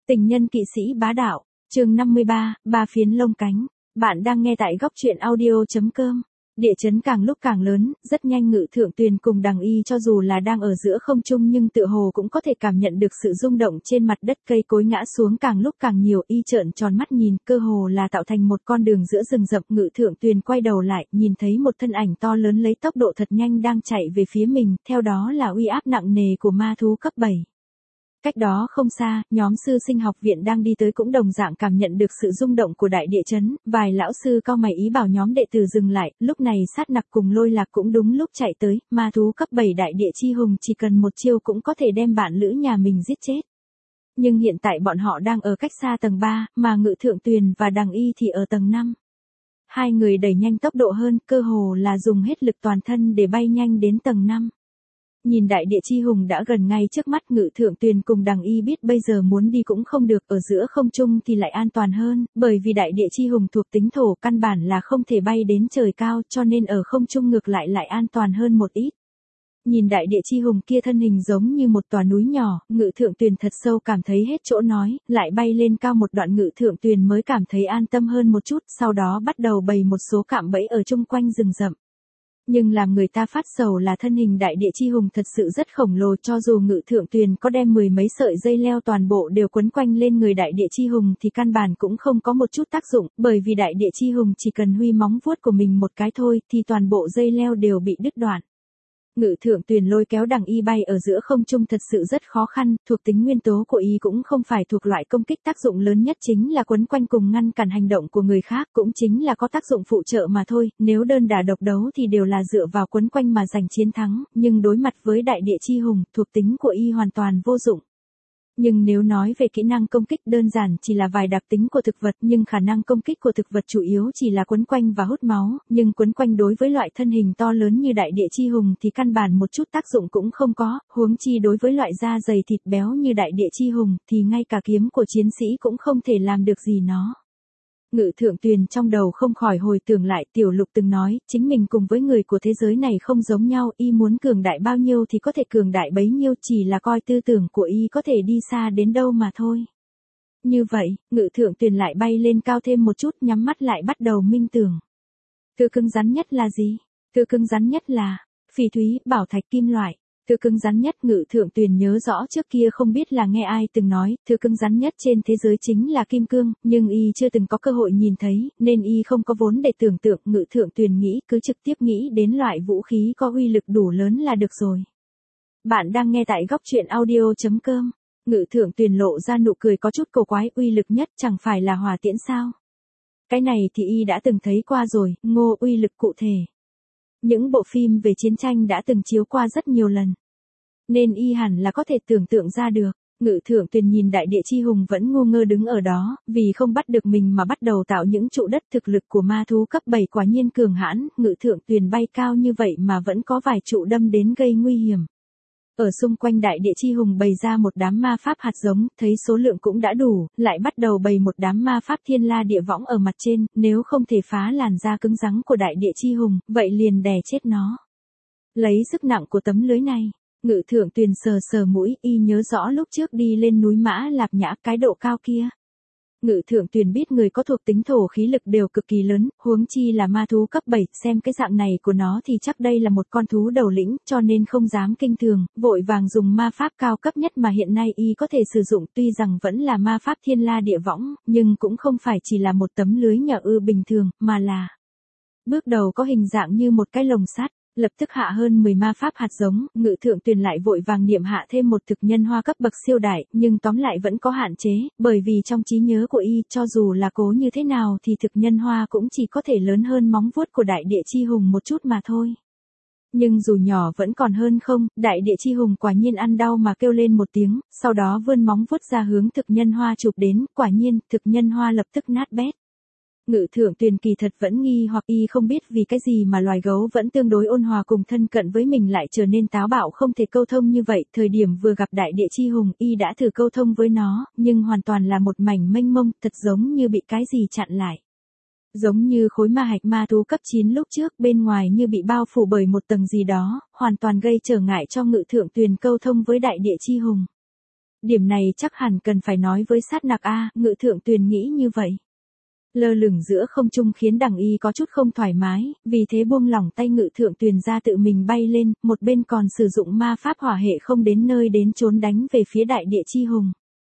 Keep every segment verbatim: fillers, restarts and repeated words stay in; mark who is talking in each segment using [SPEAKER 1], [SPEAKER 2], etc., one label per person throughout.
[SPEAKER 1] Tình nhân kỵ sĩ bá đạo, chương năm mươi ba, ba phiến lông cánh. Bạn đang nghe tại góc truyện audio.com. Địa chấn càng lúc càng lớn, rất nhanh Ngự Thượng Tuyền cùng Đằng Y cho dù là đang ở giữa không trung nhưng tựa hồ cũng có thể cảm nhận được sự rung động trên mặt đất, cây cối ngã xuống càng lúc càng nhiều. Y trợn tròn mắt nhìn, cơ hồ là tạo thành một con đường giữa rừng rậm. Ngự Thượng Tuyền quay đầu lại, nhìn thấy một thân ảnh to lớn lấy tốc độ thật nhanh đang chạy về phía mình, theo đó là uy áp nặng nề của ma thú cấp bảy. Cách đó không xa, nhóm sư sinh học viện đang đi tới cũng đồng dạng cảm nhận được sự rung động của đại địa chấn, vài lão sư cau mày ý bảo nhóm đệ tử dừng lại. Lúc này Sát Nặc cùng Lôi Lạc cũng đúng lúc chạy tới, ma thú cấp bảy đại địa chi hùng chỉ cần một chiêu cũng có thể đem bạn lữ nhà mình giết chết. Nhưng hiện tại bọn họ đang ở cách xa tầng ba, mà Ngự Thượng Tuyền và Đằng Y thì ở tầng năm. Hai người đẩy nhanh tốc độ hơn, cơ hồ là dùng hết lực toàn thân để bay nhanh đến tầng năm. Nhìn đại địa chi hùng đã gần ngay trước mắt, Ngự Thượng Tuyền cùng Đằng Y biết bây giờ muốn đi cũng không được, ở giữa không trung thì lại an toàn hơn, bởi vì đại địa chi hùng thuộc tính thổ, căn bản là không thể bay đến trời cao, cho nên ở không trung ngược lại lại an toàn hơn một ít. Nhìn đại địa chi hùng kia thân hình giống như một tòa núi nhỏ, Ngự Thượng Tuyền thật sâu cảm thấy hết chỗ nói, lại bay lên cao một đoạn Ngự Thượng Tuyền mới cảm thấy an tâm hơn một chút, sau đó bắt đầu bày một số cạm bẫy ở chung quanh rừng rậm. Nhưng làm người ta phát sầu là thân hình đại địa chi hùng thật sự rất khổng lồ, cho dù Ngự Thượng Tuyền có đem mười mấy sợi dây leo toàn bộ đều quấn quanh lên người đại địa chi hùng thì căn bản cũng không có một chút tác dụng, bởi vì đại địa chi hùng chỉ cần huy móng vuốt của mình một cái thôi thì toàn bộ dây leo đều bị đứt đoạn. Ngự Thượng Tuyền lôi kéo Đằng Y bay ở giữa không trung thật sự rất khó khăn, thuộc tính nguyên tố của Y cũng không phải thuộc loại công kích, tác dụng lớn nhất chính là quấn quanh cùng ngăn cản hành động của người khác, cũng chính là có tác dụng phụ trợ mà thôi, nếu đơn đả độc đấu thì đều là dựa vào quấn quanh mà giành chiến thắng, nhưng đối mặt với đại địa chi hùng, thuộc tính của Y hoàn toàn vô dụng. Nhưng nếu nói về kỹ năng công kích, đơn giản chỉ là vài đặc tính của thực vật, nhưng khả năng công kích của thực vật chủ yếu chỉ là quấn quanh và hút máu, nhưng quấn quanh đối với loại thân hình to lớn như đại địa chi hùng thì căn bản một chút tác dụng cũng không có, huống chi đối với loại da dày thịt béo như đại địa chi hùng thì ngay cả kiếm của chiến sĩ cũng không thể làm được gì nó. Ngự Thượng Tuyền trong đầu không khỏi hồi tưởng lại, Tiểu Lục từng nói, chính mình cùng với người của thế giới này không giống nhau, Y muốn cường đại bao nhiêu thì có thể cường đại bấy nhiêu, chỉ là coi tư tưởng của Y có thể đi xa đến đâu mà thôi. Như vậy, Ngự Thượng Tuyền lại bay lên cao thêm một chút, nhắm mắt lại bắt đầu minh tưởng. Thứ cứng rắn nhất là gì? Thứ cứng rắn nhất là phỉ thúy, bảo thạch, kim loại. Thứ cứng rắn nhất, Ngự Thượng Tuyền nhớ rõ trước kia không biết là nghe ai từng nói, thứ cứng rắn nhất trên thế giới chính là kim cương, nhưng Y chưa từng có cơ hội nhìn thấy, nên Y không có vốn để tưởng tượng. Ngự Thượng Tuyền nghĩ, cứ trực tiếp nghĩ đến loại vũ khí có uy lực đủ lớn là được rồi. Bạn đang nghe tại góc truyện audio.com. Ngự Thượng Tuyền lộ ra nụ cười có chút cổ quái, uy lực nhất chẳng phải là hỏa tiễn sao? Cái này thì Y đã từng thấy qua rồi, Ngô, uy lực cụ thể. Những bộ phim về chiến tranh đã từng chiếu qua rất nhiều lần. Nên Y hẳn là có thể tưởng tượng ra được. Ngự Thượng Tuyền nhìn đại địa chi hùng vẫn ngu ngơ đứng ở đó, vì không bắt được mình mà bắt đầu tạo những trụ đất. Thực lực của ma thú cấp bảy quả nhiên cường hãn, Ngự Thượng Tuyền bay cao như vậy mà vẫn có vài trụ đâm đến gây nguy hiểm. Ở xung quanh đại địa chi hùng bày ra một đám ma pháp hạt giống, thấy số lượng cũng đã đủ, lại bắt đầu bày một đám ma pháp thiên la địa võng ở mặt trên, nếu không thể phá làn da cứng rắn của đại địa chi hùng, vậy liền đè chết nó. Lấy sức nặng của tấm lưới này, Ngự Thượng Tuyền sờ sờ mũi, Y nhớ rõ lúc trước đi lên núi Mã Lạp Nhã, cái độ cao kia. Ngự Thượng Tuyền biết người có thuộc tính thổ khí lực đều cực kỳ lớn, huống chi là ma thú cấp bảy, xem cái dạng này của nó thì chắc đây là một con thú đầu lĩnh, cho nên không dám kinh thường, vội vàng dùng ma pháp cao cấp nhất mà hiện nay Y có thể sử dụng, tuy rằng vẫn là ma pháp thiên la địa võng, nhưng cũng không phải chỉ là một tấm lưới nhà ư bình thường, mà là bước đầu có hình dạng như một cái lồng sắt. Lập tức hạ hơn mười ma pháp hạt giống, Ngự Thượng Tuyền lại vội vàng niệm hạ thêm một thực nhân hoa cấp bậc siêu đại, nhưng tóm lại vẫn có hạn chế, bởi vì trong trí nhớ của Y, cho dù là cố như thế nào thì thực nhân hoa cũng chỉ có thể lớn hơn móng vuốt của đại địa chi hùng một chút mà thôi. Nhưng dù nhỏ vẫn còn hơn không, đại địa chi hùng quả nhiên ăn đau mà kêu lên một tiếng, sau đó vươn móng vuốt ra hướng thực nhân hoa chụp đến, quả nhiên, thực nhân hoa lập tức nát bét. Ngự Thượng Tuyền kỳ thật vẫn nghi hoặc Y không biết vì cái gì mà loài gấu vẫn tương đối ôn hòa cùng thân cận với mình lại trở nên táo bạo không thể câu thông như vậy. Thời điểm vừa gặp đại địa chi hùng, Y đã thử câu thông với nó, nhưng hoàn toàn là một mảnh mênh mông, thật giống như bị cái gì chặn lại. Giống như khối ma hạch ma thú cấp chín lúc trước, bên ngoài như bị bao phủ bởi một tầng gì đó, hoàn toàn gây trở ngại cho Ngự Thượng Tuyền câu thông với đại địa chi hùng. Điểm này chắc hẳn cần phải nói với sát nặc a, Ngự Thượng Tuyền nghĩ như vậy. Lơ lửng giữa không trung khiến Đằng Y có chút không thoải mái, vì thế buông lỏng tay Ngự Thượng Tuyền ra tự mình bay lên, một bên còn sử dụng ma pháp hỏa hệ không đến nơi đến chốn đánh về phía đại địa chi hùng.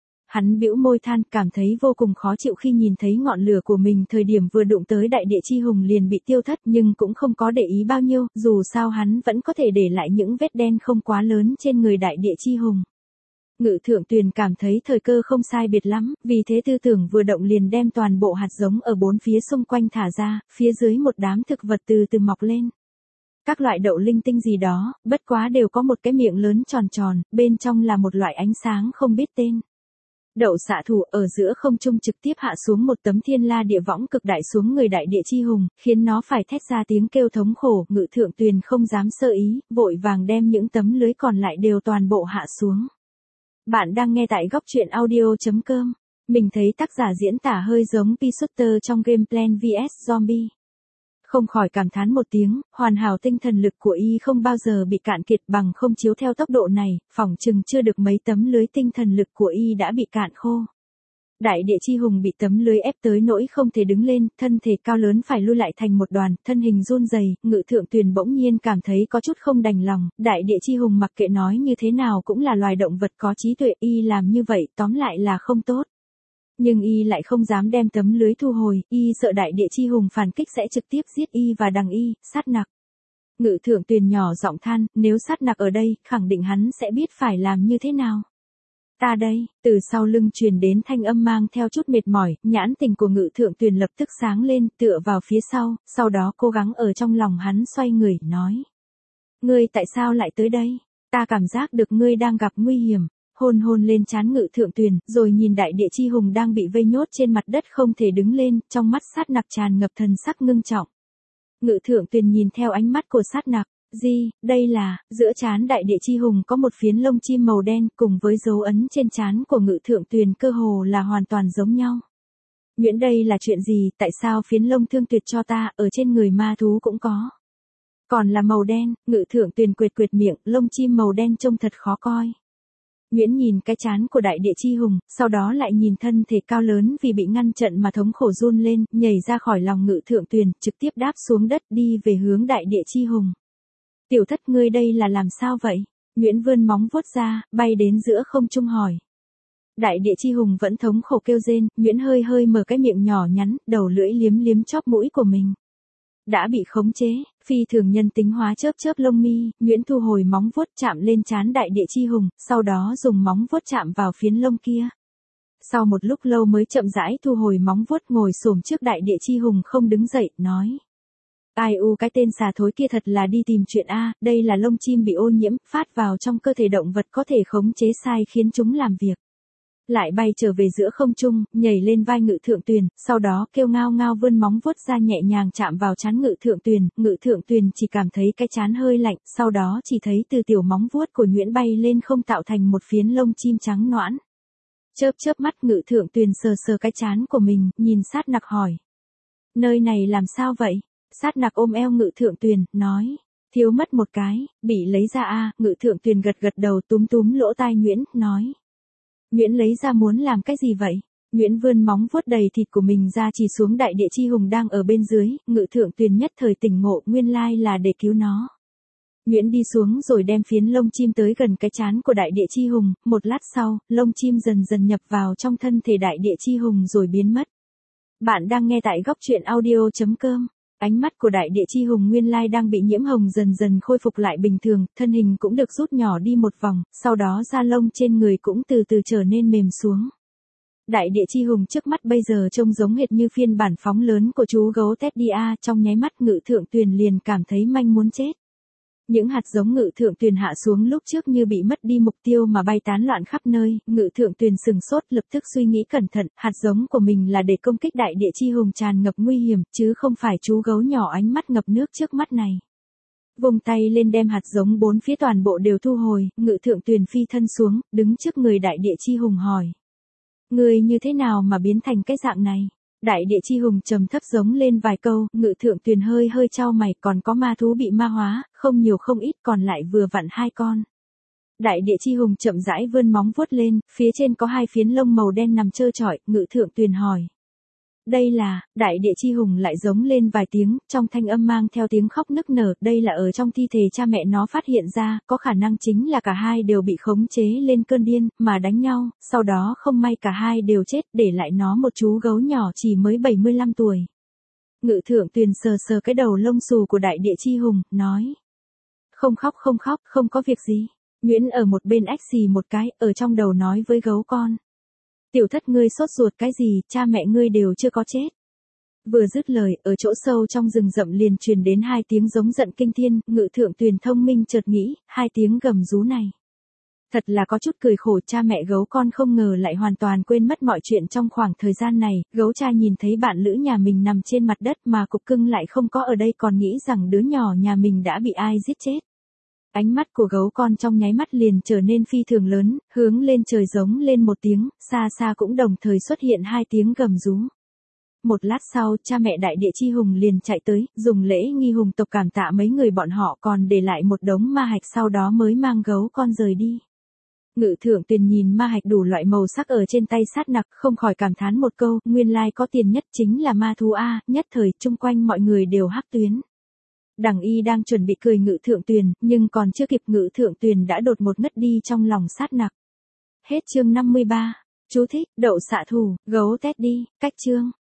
[SPEAKER 1] Hắn bĩu môi than, cảm thấy vô cùng khó chịu khi nhìn thấy ngọn lửa của mình thời điểm vừa đụng tới đại địa chi hùng liền bị tiêu thất, nhưng cũng không có để ý bao nhiêu, dù sao hắn vẫn có thể để lại những vết đen không quá lớn trên người đại địa chi hùng. Ngự Thượng Tuyền cảm thấy thời cơ không sai biệt lắm, vì thế tư tưởng vừa động liền đem toàn bộ hạt giống ở bốn phía xung quanh thả ra, phía dưới một đám thực vật từ từ mọc lên. Các loại đậu linh tinh gì đó, bất quá đều có một cái miệng lớn tròn tròn, bên trong là một loại ánh sáng không biết tên. Đậu xạ thủ ở giữa không trung trực tiếp hạ xuống một tấm thiên la địa võng cực đại xuống người đại địa chi hùng, khiến nó phải thét ra tiếng kêu thống khổ. Ngự Thượng Tuyền không dám sơ ý, vội vàng đem những tấm lưới còn lại đều toàn bộ hạ xuống. Bạn đang nghe tại góc truyện audio chấm com. Mình thấy tác giả diễn tả hơi giống P-Shooter trong game Plants vs Zombie. Không khỏi cảm thán một tiếng, hoàn hảo tinh thần lực của y không bao giờ bị cạn kiệt, bằng không chiếu theo tốc độ này, phỏng chừng chưa được mấy tấm lưới tinh thần lực của y đã bị cạn khô. Đại địa chi hùng bị tấm lưới ép tới nỗi không thể đứng lên, thân thể cao lớn phải lui lại thành một đoàn, thân hình run rẩy. Ngự Thượng Tuyền bỗng nhiên cảm thấy có chút không đành lòng, đại địa chi hùng mặc kệ nói như thế nào cũng là loài động vật có trí tuệ, y làm như vậy tóm lại là không tốt. Nhưng y lại không dám đem tấm lưới thu hồi, y sợ đại địa chi hùng phản kích sẽ trực tiếp giết y và Đằng Y, sát nặc. Ngự Thượng Tuyền nhỏ giọng than, nếu sát nặc ở đây, khẳng định hắn sẽ biết phải làm như thế nào. Ta đây, từ sau lưng truyền đến thanh âm mang theo chút mệt mỏi, nhãn tình của Ngự Thượng Tuyền lập tức sáng lên, tựa vào phía sau, sau đó cố gắng ở trong lòng hắn xoay người, nói. Ngươi tại sao lại tới đây? Ta cảm giác được ngươi đang gặp nguy hiểm. Hôn hôn lên trán Ngự Thượng Tuyền, rồi nhìn đại địa chi hùng đang bị vây nhốt trên mặt đất không thể đứng lên, trong mắt sát nặc tràn ngập thần sắc ngưng trọng. Ngự Thượng Tuyền nhìn theo ánh mắt của sát nặc, gì, đây là, giữa trán đại địa chi hùng có một phiến lông chim màu đen cùng với dấu ấn trên trán của Ngự Thượng Tuyền cơ hồ là hoàn toàn giống nhau. Nguyễn đây là chuyện gì, tại sao phiến lông thương tuyệt cho ta, ở trên người ma thú cũng có. Còn là màu đen, Ngự Thượng Tuyền quệt quệt miệng, lông chim màu đen trông thật khó coi. Nguyễn nhìn cái trán của đại địa chi hùng, sau đó lại nhìn thân thể cao lớn vì bị ngăn trận mà thống khổ run lên, nhảy ra khỏi lòng Ngự Thượng Tuyền, trực tiếp đáp xuống đất đi về hướng đại địa chi hùng. Tiểu thất ngươi đây là làm sao vậy? Nguyễn vươn móng vuốt ra, bay đến giữa không trung hỏi. Đại địa chi hùng vẫn thống khổ kêu rên, Nguyễn hơi hơi mở cái miệng nhỏ nhắn, đầu lưỡi liếm liếm chóp mũi của mình. Đã bị khống chế, phi thường nhân tính hóa chớp chớp lông mi, Nguyễn thu hồi móng vuốt chạm lên trán đại địa chi hùng, sau đó dùng móng vuốt chạm vào phiến lông kia. Sau một lúc lâu mới chậm rãi thu hồi móng vuốt, ngồi xổm trước đại địa chi hùng không đứng dậy, nói. Ai u cái tên xà thối kia thật là đi tìm chuyện a, đây là lông chim bị ô nhiễm, phát vào trong cơ thể động vật có thể khống chế sai khiến chúng làm việc. Lại bay trở về giữa không trung, nhảy lên vai Ngự Thượng Tuyền, sau đó kêu ngao ngao vươn móng vuốt ra nhẹ nhàng chạm vào trán Ngự Thượng Tuyền, Ngự Thượng Tuyền chỉ cảm thấy cái trán hơi lạnh, sau đó chỉ thấy từ tiểu móng vuốt của Nguyễn bay lên không tạo thành một phiến lông chim trắng nõn. Chớp chớp mắt Ngự Thượng Tuyền sờ sờ cái trán của mình, nhìn sát nặc hỏi. Nơi này làm sao vậy? Sát nặc ôm eo Ngự Thượng Tuyền, nói. Thiếu mất một cái, bị lấy ra a. Ngự Thượng Tuyền gật gật đầu túm túm lỗ tai Nguyễn, nói. Nguyễn lấy ra muốn làm cái gì vậy? Nguyễn vươn móng vuốt đầy thịt của mình ra chỉ xuống đại địa chi hùng đang ở bên dưới, Ngự Thượng Tuyền nhất thời tỉnh ngộ, nguyên lai là để cứu nó. Nguyễn đi xuống rồi đem phiến lông chim tới gần cái trán của đại địa chi hùng, một lát sau, lông chim dần dần nhập vào trong thân thể đại địa chi hùng rồi biến mất. Bạn đang nghe tại góc truyện audio chấm com. Ánh mắt của đại địa chi hùng nguyên lai đang bị nhiễm hồng dần dần khôi phục lại bình thường, thân hình cũng được rút nhỏ đi một vòng, sau đó da lông trên người cũng từ từ trở nên mềm xuống. Đại địa chi hùng trước mắt bây giờ trông giống hệt như phiên bản phóng lớn của chú gấu Teddy A, trong nháy mắt Ngự Thượng Tuyền liền cảm thấy manh muốn chết. Những hạt giống Ngự Thượng Tuyền hạ xuống lúc trước như bị mất đi mục tiêu mà bay tán loạn khắp nơi, Ngự Thượng Tuyền sừng sốt lập tức suy nghĩ cẩn thận, hạt giống của mình là để công kích đại địa chi hùng tràn ngập nguy hiểm, chứ không phải chú gấu nhỏ ánh mắt ngập nước trước mắt này. Vùng tay lên đem hạt giống bốn phía toàn bộ đều thu hồi, Ngự Thượng Tuyền phi thân xuống, đứng trước người đại địa chi hùng hỏi. Người như thế nào mà biến thành cái dạng này? Đại địa chi hùng trầm thấp giống lên vài câu, Ngự Thượng Tuyền hơi hơi chau mày, còn có ma thú bị ma hóa, không nhiều không ít, còn lại vừa vặn hai con. Đại địa chi hùng chậm rãi vươn móng vuốt lên, phía trên có hai phiến lông màu đen nằm trơ trọi, Ngự Thượng Tuyền hỏi. Đây là, đại địa chi hùng lại giống lên vài tiếng, trong thanh âm mang theo tiếng khóc nức nở, đây là ở trong thi thể cha mẹ nó phát hiện ra, có khả năng chính là cả hai đều bị khống chế lên cơn điên, mà đánh nhau, sau đó không may cả hai đều chết, để lại nó một chú gấu nhỏ chỉ mới bảy mươi lăm tuổi. Ngự Thượng Tuyền sờ sờ cái đầu lông xù của đại địa chi hùng, nói. Không khóc không khóc, không có việc gì. Nguyễn ở một bên ách xì một cái, ở trong đầu nói với gấu con. Tiểu thất ngươi sốt ruột cái gì, cha mẹ ngươi đều chưa có chết. Vừa dứt lời, ở chỗ sâu trong rừng rậm liền truyền đến hai tiếng giống giận kinh thiên, Ngự Thượng Tuyền thông minh chợt nghĩ, hai tiếng gầm rú này. Thật là có chút cười khổ, cha mẹ gấu con không ngờ lại hoàn toàn quên mất mọi chuyện trong khoảng thời gian này, gấu cha nhìn thấy bạn lữ nhà mình nằm trên mặt đất mà cục cưng lại không có ở đây, còn nghĩ rằng đứa nhỏ nhà mình đã bị ai giết chết. Ánh mắt của gấu con trong nháy mắt liền trở nên phi thường lớn, hướng lên trời giống lên một tiếng, xa xa cũng đồng thời xuất hiện hai tiếng gầm rú. Một lát sau, cha mẹ đại địa chi hùng liền chạy tới, dùng lễ nghi hùng tộc cảm tạ mấy người bọn họ, còn để lại một đống ma hạch, sau đó mới mang gấu con rời đi. Ngự Thượng Tuyền nhìn ma hạch đủ loại màu sắc ở trên tay sát nặc, không khỏi cảm thán một câu, nguyên lai có tiền nhất chính là ma thú a, nhất thời chung quanh mọi người đều hắc tuyến. Đằng Y đang chuẩn bị cười Ngự Thượng Tuyền, nhưng còn chưa kịp Ngự Thượng Tuyền đã đột một ngất đi trong lòng sát nặc. Hết chương năm mươi ba. Chú thích, đậu xạ thủ, gấu Teddy, cách chương.